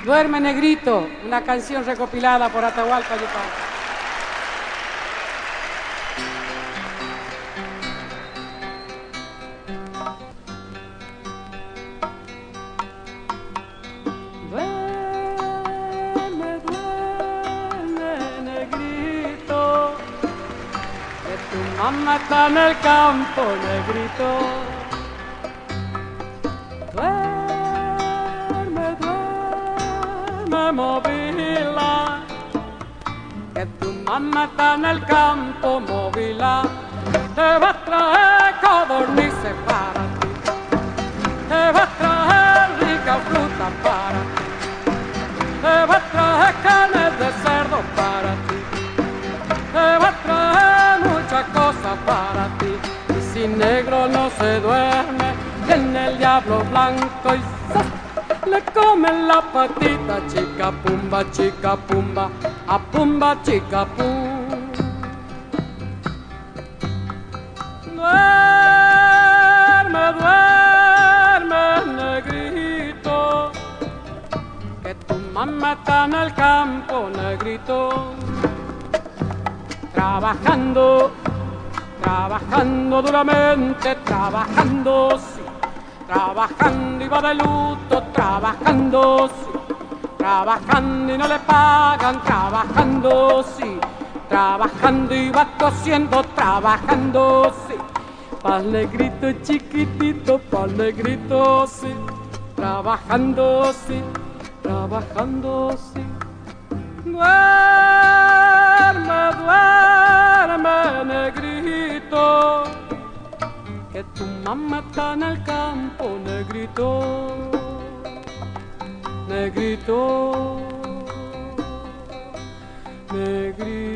Duerme Negrito, una canción recopilada por Atahualpa Yupanqui. Duerme, duerme, Negrito, que tu mamá está en el campo, Negrito. Duerme, duerme, Movila, que tu mamá está en el campo, Movila. Te va a traer codornices para ti, te va a traer rica fruta para ti, te va a traer carne de cerdo para ti, te va a traer muchas cosas para ti. Y si negro no se duerme, viene el diablo blanco y ¡zas! Le comen la patita, chica pumba, a pumba, chica pum. Duerme, duerme, Negrito, que tu mamá está en el campo, Negrito. Trabajando, trabajando duramente, trabajando, sí. Trabajando y va de luto, trabajando, sí. Trabajando y no le pagan, trabajando, sí. Trabajando y va cosiendo, trabajando, sí. Pa'l Negrito chiquitito, pa'l Negrito, sí. Trabajando, sí. Trabajando, sí. Duerme, duerme, Negrito, que tu mamá está en el campo, Negrito, Negrito, Negrito.